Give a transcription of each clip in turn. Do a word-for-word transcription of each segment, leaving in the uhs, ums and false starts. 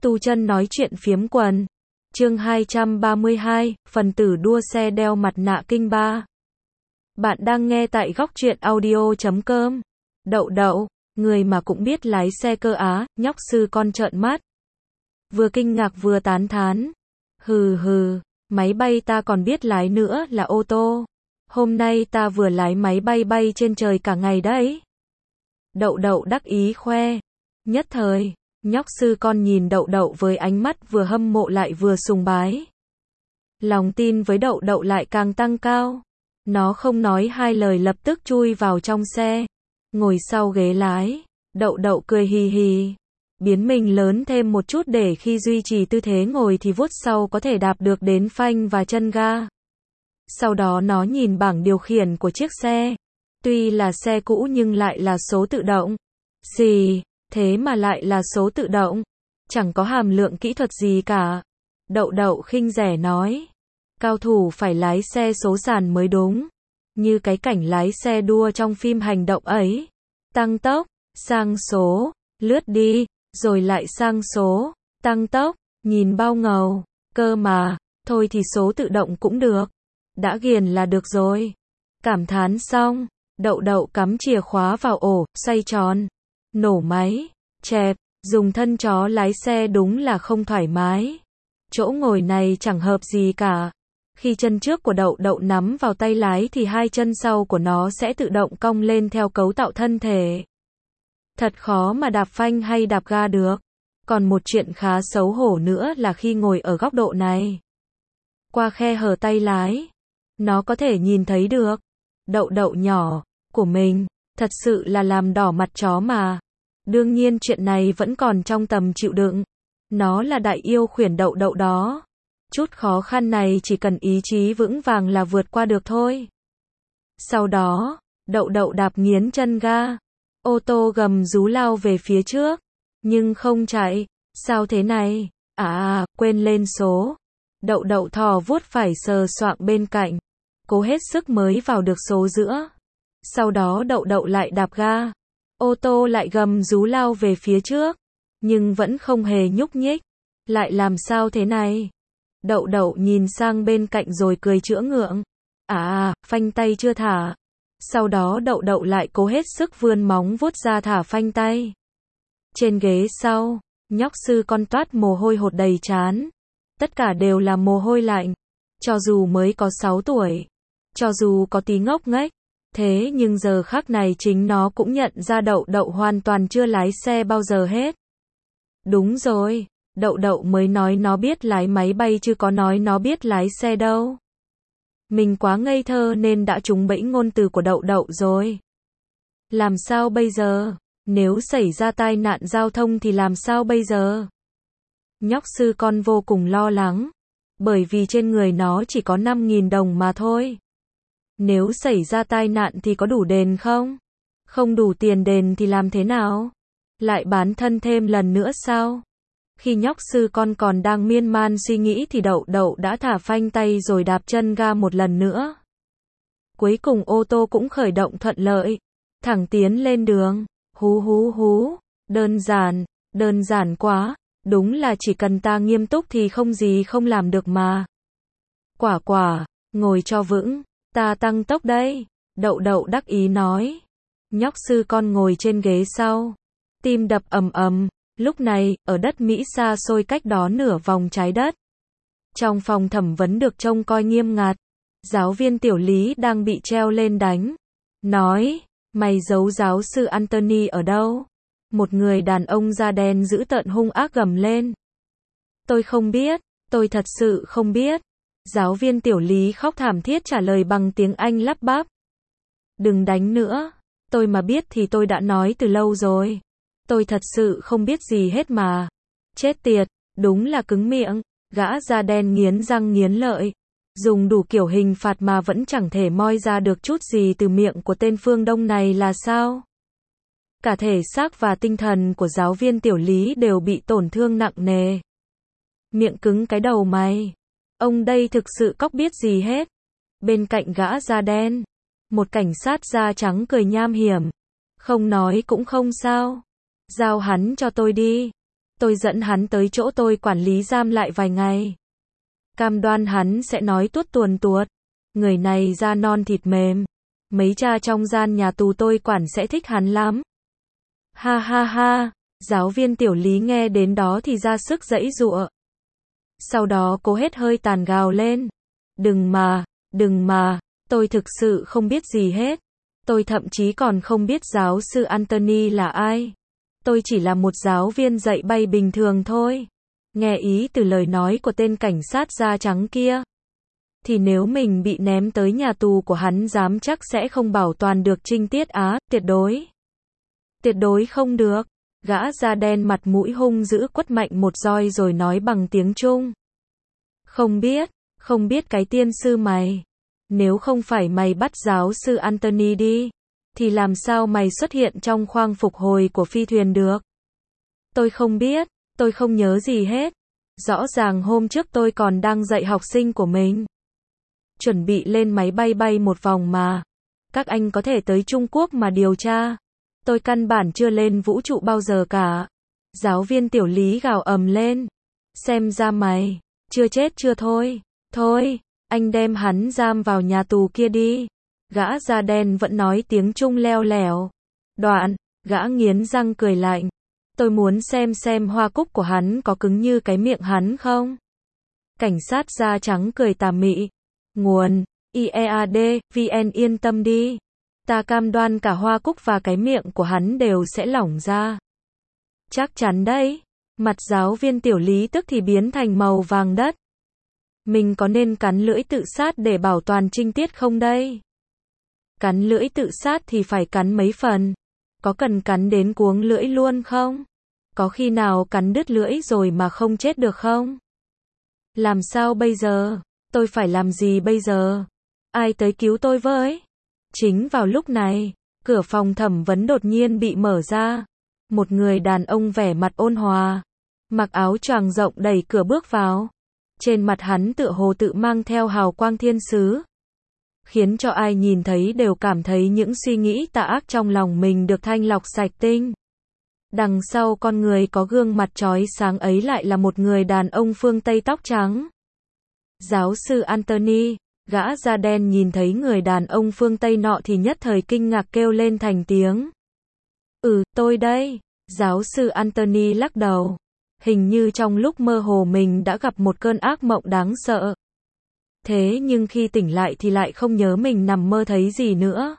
Tu chân nói chuyện phiếm quần. Chương hai trăm ba mươi hai, phần tử đua xe đeo mặt nạ kinh ba. Bạn đang nghe tại góc truyện audio chấm com. Đậu đậu, người mà cũng biết lái xe cơ á, nhóc sư con trợn mắt. Vừa kinh ngạc vừa tán thán. Hừ hừ, máy bay ta còn biết lái nữa là ô tô. Hôm nay ta vừa lái máy bay bay trên trời cả ngày đấy. Đậu đậu đắc ý khoe. Nhất thời, nhóc sư con nhìn đậu đậu với ánh mắt vừa hâm mộ lại vừa sùng bái. Lòng tin với đậu đậu lại càng tăng cao. Nó không nói hai lời lập tức chui vào trong xe. Ngồi sau ghế lái, đậu đậu cười hì hì. Biến mình lớn thêm một chút để khi duy trì tư thế ngồi thì vuốt sau có thể đạp được đến phanh và chân ga. Sau đó nó nhìn bảng điều khiển của chiếc xe. Tuy là xe cũ nhưng lại là số tự động. Gì, thế mà lại là số tự động? Chẳng có hàm lượng kỹ thuật gì cả. Đậu đậu khinh rẻ nói. Cao thủ phải lái xe số sàn mới đúng. Như cái cảnh lái xe đua trong phim hành động ấy. Tăng tốc, sang số, lướt đi, rồi lại sang số, tăng tốc, nhìn bao ngầu. Cơ mà, thôi thì số tự động cũng được. Đã ghiền là được rồi. Cảm thán xong, đậu đậu cắm chìa khóa vào ổ, xoay tròn, nổ máy, chẹp, dùng thân chó lái xe đúng là không thoải mái. Chỗ ngồi này chẳng hợp gì cả. Khi chân trước của đậu đậu nắm vào tay lái thì hai chân sau của nó sẽ tự động cong lên theo cấu tạo thân thể. Thật khó mà đạp phanh hay đạp ga được. Còn một chuyện khá xấu hổ nữa là khi ngồi ở góc độ này. Qua khe hở tay lái, nó có thể nhìn thấy được đậu đậu nhỏ của mình, thật sự là làm đỏ mặt chó mà. Đương nhiên chuyện này vẫn còn trong tầm chịu đựng. Nó là đại yêu khuyển đậu đậu đó. Chút khó khăn này chỉ cần ý chí vững vàng là vượt qua được thôi. Sau đó, đậu đậu đạp nghiến chân ga. Ô tô gầm rú lao về phía trước. Nhưng không chạy. Sao thế này? À, quên lên số. Đậu đậu thò vuốt phải sờ soạng bên cạnh. Cố hết sức mới vào được số giữa. Sau đó đậu đậu lại đạp ga. Ô tô lại gầm rú lao về phía trước. Nhưng vẫn không hề nhúc nhích. Lại làm sao thế này? Đậu đậu nhìn sang bên cạnh rồi cười chữa ngượng. À, phanh tay chưa thả. Sau đó đậu đậu lại cố hết sức vươn móng vuốt ra thả phanh tay. Trên ghế sau, nhóc sư con toát mồ hôi hột đầy trán. Tất cả đều là mồ hôi lạnh. Cho dù mới có sáu tuổi. Cho dù có tí ngốc nghếch. Thế nhưng giờ khắc này chính nó cũng nhận ra đậu đậu hoàn toàn chưa lái xe bao giờ hết. Đúng rồi, đậu đậu mới nói nó biết lái máy bay chứ có nói nó biết lái xe đâu. Mình quá ngây thơ nên đã trúng bẫy ngôn từ của đậu đậu rồi. Làm sao bây giờ? Nếu xảy ra tai nạn giao thông thì làm sao bây giờ? Nhóc sư con vô cùng lo lắng. Bởi vì trên người nó chỉ có năm nghìn đồng mà thôi. Nếu xảy ra tai nạn thì có đủ đền không? Không đủ tiền đền thì làm thế nào? Lại bán thân thêm lần nữa sao? Khi nhóc sư con còn đang miên man suy nghĩ thì đậu đậu đã thả phanh tay rồi đạp chân ga một lần nữa. Cuối cùng ô tô cũng khởi động thuận lợi. Thẳng tiến lên đường. Hú hú hú. Đơn giản. Đơn giản quá. Đúng là chỉ cần ta nghiêm túc thì không gì không làm được mà. Quả quả. Ngồi cho vững. Ta tăng tốc đây. Đậu đậu đắc ý nói. Nhóc sư con ngồi trên ghế sau. Tim đập ầm ầm. Lúc này, ở đất Mỹ xa xôi cách đó nửa vòng trái đất. Trong phòng thẩm vấn được trông coi nghiêm ngặt. Giáo viên tiểu lý đang bị treo lên đánh. Nói, mày giấu giáo sư Anthony ở đâu? Một người đàn ông da đen dữ tợn hung ác gầm lên. Tôi không biết, tôi thật sự không biết. Giáo viên tiểu lý khóc thảm thiết trả lời bằng tiếng Anh lắp bắp. Đừng đánh nữa, tôi mà biết thì tôi đã nói từ lâu rồi. Tôi thật sự không biết gì hết mà. Chết tiệt, đúng là cứng miệng. Gã da đen nghiến răng nghiến lợi. Dùng đủ kiểu hình phạt mà vẫn chẳng thể moi ra được chút gì từ miệng của tên phương Đông này là sao? Cả thể xác và tinh thần của giáo viên tiểu lý đều bị tổn thương nặng nề. Miệng cứng cái đầu mày. Ông đây thực sự cóc biết gì hết. Bên cạnh gã da đen, một cảnh sát da trắng cười nham hiểm. Không nói cũng không sao. Giao hắn cho tôi đi. tôi dẫn hắn tới chỗ tôi quản lý giam lại vài ngày. Cam đoan hắn sẽ nói tuốt tuồn tuột. Người này da non thịt mềm. Mấy cha trong gian nhà tù tôi quản sẽ thích hắn lắm. Ha ha ha, giáo viên Tiểu Lý nghe đến đó thì ra sức giãy giụa. Sau đó cố hết hơi tàn gào lên. Đừng mà, đừng mà, tôi thực sự không biết gì hết. Tôi thậm chí còn không biết giáo sư Anthony là ai. Tôi chỉ là một giáo viên dạy bay bình thường thôi. Nghe ý từ lời nói của tên cảnh sát da trắng kia, thì nếu mình bị ném tới nhà tù của hắn dám chắc sẽ không bảo toàn được trinh tiết á, tuyệt đối. Tuyệt đối không được. Gã da đen mặt mũi hung dữ quất mạnh một roi rồi nói bằng tiếng Trung. Không biết, không biết cái tiên sư mày. Nếu không phải mày bắt giáo sư Anthony đi, thì làm sao mày xuất hiện trong khoang phục hồi của phi thuyền được? Tôi không biết, tôi không nhớ gì hết. Rõ ràng hôm trước tôi còn đang dạy học sinh của mình. Chuẩn bị lên máy bay bay một vòng mà. Các anh có thể tới Trung Quốc mà điều tra. Tôi căn bản chưa lên vũ trụ bao giờ cả. Giáo viên Tiểu Lý gào ầm lên. Xem ra mày, chưa chết chưa thôi. Thôi, anh đem hắn giam vào nhà tù kia đi. Gã da đen vẫn nói tiếng Trung leo lẻo. Đoạn, gã nghiến răng cười lạnh. Tôi muốn xem xem hoa cúc của hắn có cứng như cái miệng hắn không. Cảnh sát da trắng cười tà mị. Nguồn, i e a d, vn yên tâm đi. Ta cam đoan cả hoa cúc và cái miệng của hắn đều sẽ lỏng ra. Chắc chắn đấy. Mặt giáo viên Tiểu Lý tức thì biến thành màu vàng đất. Mình có nên cắn lưỡi tự sát để bảo toàn trinh tiết không đây? Cắn lưỡi tự sát thì phải cắn mấy phần. Có cần cắn đến cuống lưỡi luôn không? Có khi nào cắn đứt lưỡi rồi mà không chết được không? Làm sao bây giờ? Tôi phải làm gì bây giờ? Ai tới cứu tôi với? Chính vào lúc này, cửa phòng thẩm vấn đột nhiên bị mở ra. Một người đàn ông vẻ mặt ôn hòa, mặc áo choàng rộng đẩy cửa bước vào. Trên mặt hắn tựa hồ tự mang theo hào quang thiên sứ, khiến cho ai nhìn thấy đều cảm thấy những suy nghĩ tà ác trong lòng mình được thanh lọc sạch tinh. Đằng sau con người có gương mặt chói sáng ấy lại là một người đàn ông phương Tây tóc trắng. Giáo sư Anthony. Gã da đen nhìn thấy người đàn ông phương Tây nọ thì nhất thời kinh ngạc kêu lên thành tiếng. Ừ, tôi đây. Giáo sư Anthony lắc đầu. Hình như trong lúc mơ hồ mình đã gặp một cơn ác mộng đáng sợ. Thế nhưng khi tỉnh lại thì lại không nhớ mình nằm mơ thấy gì nữa.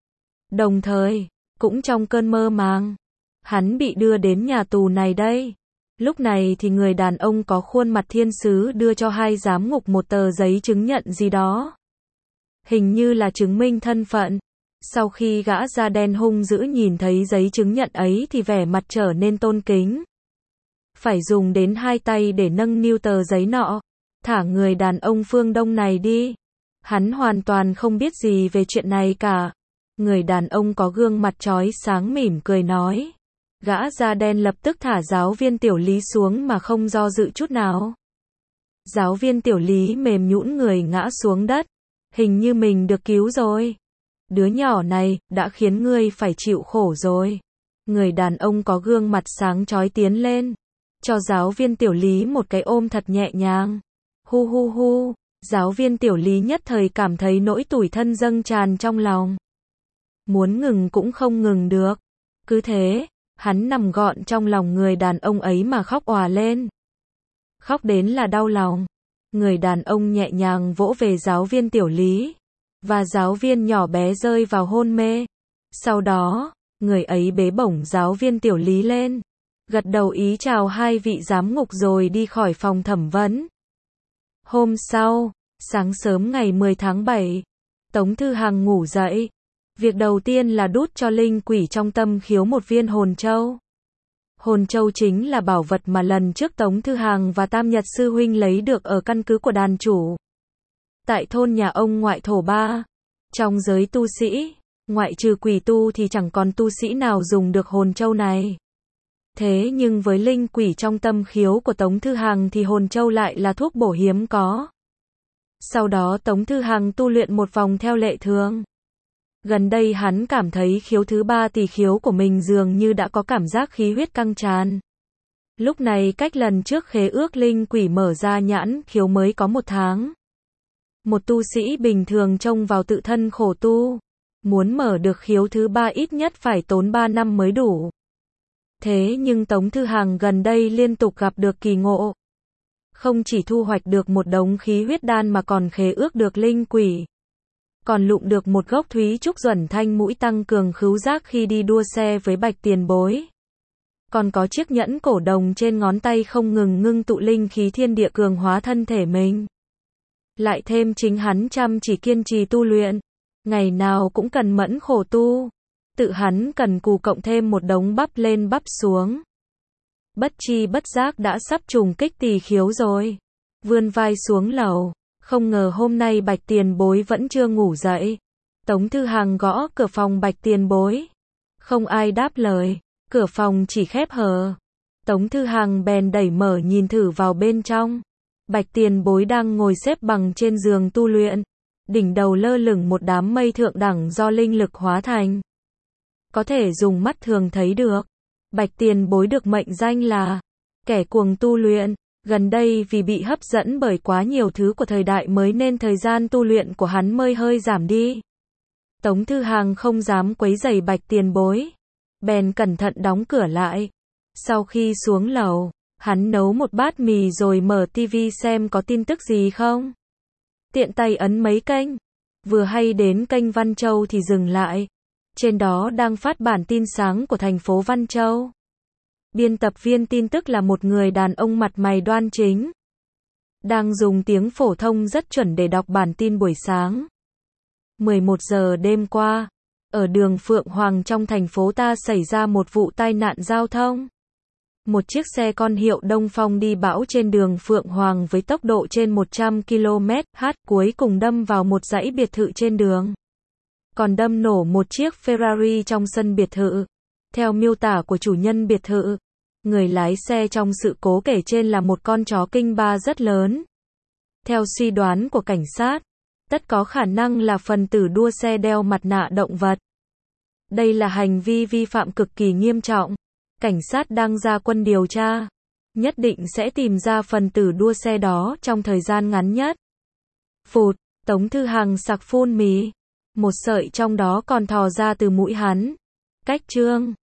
Đồng thời, cũng trong cơn mơ màng, hắn bị đưa đến nhà tù này đây. Lúc này thì người đàn ông có khuôn mặt thiên sứ đưa cho hai giám ngục một tờ giấy chứng nhận gì đó. Hình như là chứng minh thân phận. Sau khi gã da đen hung dữ nhìn thấy giấy chứng nhận ấy thì vẻ mặt trở nên tôn kính. Phải dùng đến hai tay để nâng niu tờ giấy nọ. Thả người đàn ông phương Đông này đi. Hắn hoàn toàn không biết gì về chuyện này cả. Người đàn ông có gương mặt chói sáng mỉm cười nói. Gã da đen lập tức thả giáo viên Tiểu Lý xuống mà không do dự chút nào. Giáo viên Tiểu Lý mềm nhũn người ngã xuống đất. Hình như mình được cứu rồi. Đứa nhỏ này đã khiến ngươi phải chịu khổ rồi. Người đàn ông có gương mặt sáng chói tiến lên, cho giáo viên Tiểu Lý một cái ôm thật nhẹ nhàng. Hu hu hu, giáo viên Tiểu Lý nhất thời cảm thấy nỗi tủi thân dâng tràn trong lòng. Muốn ngừng cũng không ngừng được. Cứ thế, hắn nằm gọn trong lòng người đàn ông ấy mà khóc òa lên. Khóc đến là đau lòng. Người đàn ông nhẹ nhàng vỗ về giáo viên Tiểu Lý, và giáo viên nhỏ bé rơi vào hôn mê. Sau đó, người ấy bế bổng giáo viên Tiểu Lý lên, gật đầu ý chào hai vị giám ngục rồi đi khỏi phòng thẩm vấn. Hôm sau, sáng sớm ngày mười tháng bảy, Tống Thư Hằng ngủ dậy. Việc đầu tiên là đút cho linh quỷ trong tâm khiếu một viên hồn châu. Hồn châu chính là bảo vật mà lần trước Tống Thư Hằng và Tam Nhật Sư Huynh lấy được ở căn cứ của đàn chủ. Tại thôn nhà ông ngoại thổ ba. Trong giới tu sĩ, ngoại trừ quỷ tu thì chẳng còn tu sĩ nào dùng được hồn châu này. Thế nhưng với linh quỷ trong tâm khiếu của Tống Thư Hằng thì hồn châu lại là thuốc bổ hiếm có. Sau đó Tống Thư Hằng tu luyện một vòng theo lệ thường. Gần đây hắn cảm thấy khiếu thứ ba tỳ khiếu của mình dường như đã có cảm giác khí huyết căng tràn. Lúc này cách lần trước khế ước linh quỷ mở ra nhãn khiếu mới có một tháng. Một tu sĩ bình thường trông vào tự thân khổ tu. Muốn mở được khiếu thứ ba ít nhất phải tốn ba năm mới đủ. Thế nhưng Tống Thư Hằng gần đây liên tục gặp được kỳ ngộ. Không chỉ thu hoạch được một đống khí huyết đan mà còn khế ước được linh quỷ. Còn lụm được một gốc thúy trúc duẩn thanh mũi tăng cường khứu giác khi đi đua xe với Bạch Tiền Bối. Còn có chiếc nhẫn cổ đồng trên ngón tay không ngừng ngưng tụ linh khí thiên địa cường hóa thân thể mình. Lại thêm chính hắn chăm chỉ kiên trì tu luyện. Ngày nào cũng cần mẫn khổ tu. Tự hắn cần cù cộng thêm một đống bắp lên bắp xuống. Bất chi bất giác đã sắp trùng kích tỳ khiếu rồi. Vươn vai xuống lầu. Không ngờ hôm nay Bạch Tiền Bối vẫn chưa ngủ dậy. Tống Thư Hằng gõ cửa phòng Bạch Tiền Bối. Không ai đáp lời. Cửa phòng chỉ khép hờ. Tống Thư Hằng bèn đẩy mở nhìn thử vào bên trong. Bạch Tiền Bối đang ngồi xếp bằng trên giường tu luyện. Đỉnh đầu lơ lửng một đám mây thượng đẳng do linh lực hóa thành. Có thể dùng mắt thường thấy được. Bạch Tiền Bối được mệnh danh là kẻ cuồng tu luyện. Gần đây vì bị hấp dẫn bởi quá nhiều thứ của thời đại mới nên thời gian tu luyện của hắn mới hơi giảm đi. Tống Thư Hằng không dám quấy rầy Bạch Tiền Bối. Bèn cẩn thận đóng cửa lại. Sau khi xuống lầu, hắn nấu một bát mì rồi mở tivi xem có tin tức gì không. Tiện tay ấn mấy kênh. Vừa hay đến kênh Văn Châu thì dừng lại. Trên đó đang phát bản tin sáng của thành phố Văn Châu. Biên tập viên tin tức là một người đàn ông mặt mày đoan chính. Đang dùng tiếng phổ thông rất chuẩn để đọc bản tin buổi sáng. mười một giờ đêm qua, ở đường Phượng Hoàng trong thành phố ta xảy ra một vụ tai nạn giao thông. Một chiếc xe con hiệu Đông Phong đi bão trên đường Phượng Hoàng với tốc độ trên một trăm ki lô mét trên giờ cuối cùng đâm vào một dãy biệt thự trên đường. Còn đâm nổ một chiếc Ferrari trong sân biệt thự. Theo miêu tả của chủ nhân biệt thự, người lái xe trong sự cố kể trên là một con chó kinh ba rất lớn. Theo suy đoán của cảnh sát, tất có khả năng là phần tử đua xe đeo mặt nạ động vật. Đây là hành vi vi phạm cực kỳ nghiêm trọng. Cảnh sát đang ra quân điều tra. Nhất định sẽ tìm ra phần tử đua xe đó trong thời gian ngắn nhất. Phụt, Tống Thư Hằng sặc phun mì. Một sợi trong đó còn thò ra từ mũi hắn. Cách chương